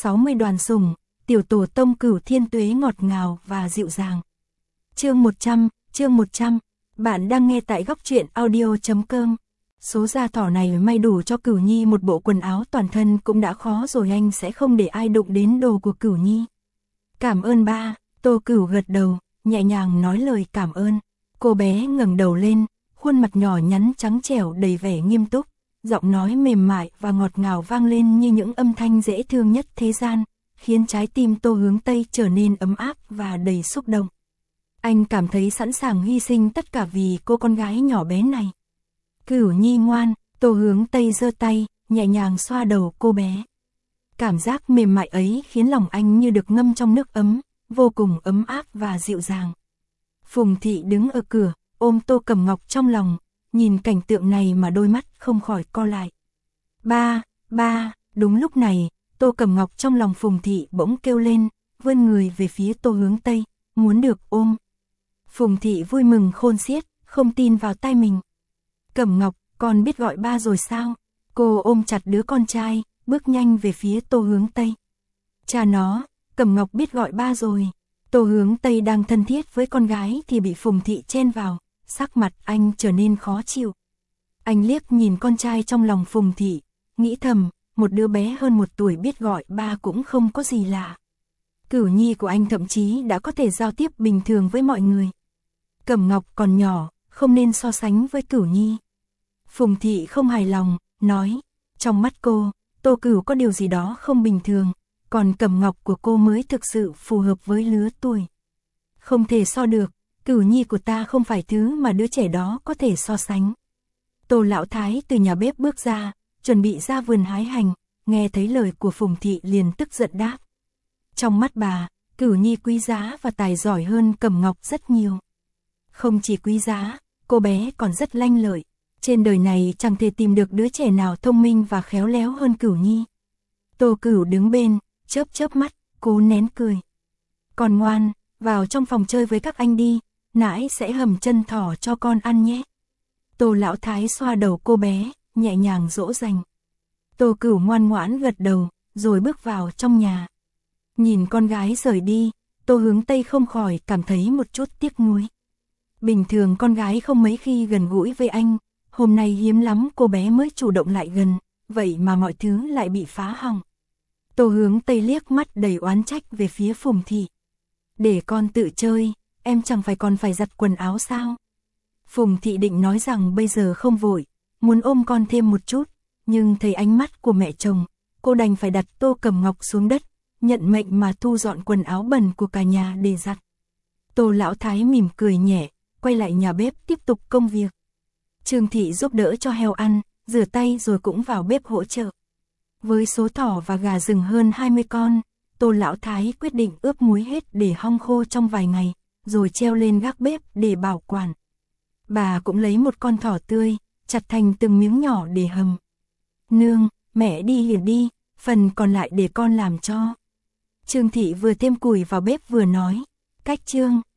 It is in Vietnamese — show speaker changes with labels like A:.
A: 60 đoàn sủng, tiểu tổ tông Cửu Thiên Tuế ngọt ngào và dịu dàng. Chương 100, bạn đang nghe tại góc truyện audio.com. Số da thỏ này may đủ cho Cửu Nhi một bộ quần áo toàn thân cũng đã khó rồi, anh sẽ không để ai đụng đến đồ của Cửu Nhi. Cảm ơn ba, Tô Cửu gật đầu, nhẹ nhàng nói lời cảm ơn. Cô bé ngẩng đầu lên, khuôn mặt nhỏ nhắn trắng trẻo đầy vẻ nghiêm túc, giọng nói mềm mại và ngọt ngào vang lên như những âm thanh dễ thương nhất thế gian, khiến trái tim Tô Hướng Tây trở nên ấm áp và đầy xúc động. Anh cảm thấy sẵn sàng hy sinh tất cả vì cô con gái nhỏ bé này. Cửu Nhi ngoan, Tô Hướng Tây giơ tay, nhẹ nhàng xoa đầu cô bé. Cảm giác mềm mại ấy khiến lòng anh như được ngâm trong nước ấm, vô cùng ấm áp và dịu dàng. Phùng Thị đứng ở cửa, ôm Tô Cẩm Ngọc trong lòng, nhìn cảnh tượng này mà đôi mắt không khỏi co lại. Ba, đúng lúc này, Tô Cẩm Ngọc trong lòng Phùng Thị bỗng kêu lên, vươn người về phía Tô Hướng Tây, muốn được ôm. Phùng Thị vui mừng khôn xiết, không tin vào tai mình. Cẩm Ngọc, con biết gọi ba rồi sao? Cô ôm chặt đứa con trai, bước nhanh về phía Tô Hướng Tây. Cha nó, Cẩm Ngọc biết gọi ba rồi. Tô Hướng Tây đang thân thiết với con gái thì bị Phùng Thị chen vào, sắc mặt anh trở nên khó chịu. Anh liếc nhìn con trai trong lòng Phùng Thị, nghĩ thầm, một đứa bé hơn 1 tuổi biết gọi ba cũng không có gì lạ. Cửu Nhi của anh thậm chí đã có thể giao tiếp bình thường với mọi người. Cẩm Ngọc còn nhỏ, không nên so sánh với Cửu Nhi. Phùng Thị không hài lòng, nói, trong mắt cô, Tô Cửu có điều gì đó không bình thường, còn Cẩm Ngọc của cô mới thực sự phù hợp với lứa tuổi. Không thể so được, Cửu Nhi của ta không phải thứ mà đứa trẻ đó có thể so sánh. Tô Lão Thái từ nhà bếp bước ra, chuẩn bị ra vườn hái hành, nghe thấy lời của Phùng Thị liền tức giận đáp. Trong mắt bà, Cửu Nhi quý giá và tài giỏi hơn Cẩm Ngọc rất nhiều. Không chỉ quý giá, cô bé còn rất lanh lợi. Trên đời này chẳng thể tìm được đứa trẻ nào thông minh và khéo léo hơn Cửu Nhi. Tô Cửu đứng bên, chớp mắt, cố nén cười. Con ngoan, vào trong phòng chơi với các anh đi, nãi sẽ hầm chân thỏ cho con ăn nhé. Tô Lão Thái xoa đầu cô bé, nhẹ nhàng dỗ dành. Tô Cửu ngoan ngoãn gật đầu, rồi bước vào trong nhà. Nhìn con gái rời đi, Tô Hướng Tây không khỏi cảm thấy một chút tiếc nuối. Bình thường con gái không mấy khi gần gũi với anh, hôm nay hiếm lắm cô bé mới chủ động lại gần, vậy mà mọi thứ lại bị phá hỏng. Tô Hướng Tây liếc mắt đầy oán trách về phía Phùng Thị. Để con tự chơi, em chẳng phải còn phải giặt quần áo sao? Phùng Thị định nói rằng bây giờ không vội, muốn ôm con thêm một chút, nhưng thấy ánh mắt của mẹ chồng, cô đành phải đặt Tô Cẩm Ngọc xuống đất, nhận mệnh mà thu dọn quần áo bẩn của cả nhà để giặt. Tô Lão Thái mỉm cười nhẹ, quay lại nhà bếp tiếp tục công việc. Trương Thị giúp đỡ cho heo ăn, rửa tay rồi cũng vào bếp hỗ trợ. Với số thỏ và gà rừng hơn 20 con, Tô Lão Thái quyết định ướp muối hết để hong khô trong vài ngày, rồi treo lên gác bếp để bảo quản. Bà cũng lấy một con thỏ tươi, chặt thành từng miếng nhỏ để hầm. Nương, mẹ đi hỉa đi, phần còn lại để con làm cho. Trương Thị vừa thêm củi vào bếp vừa nói, cách Trương,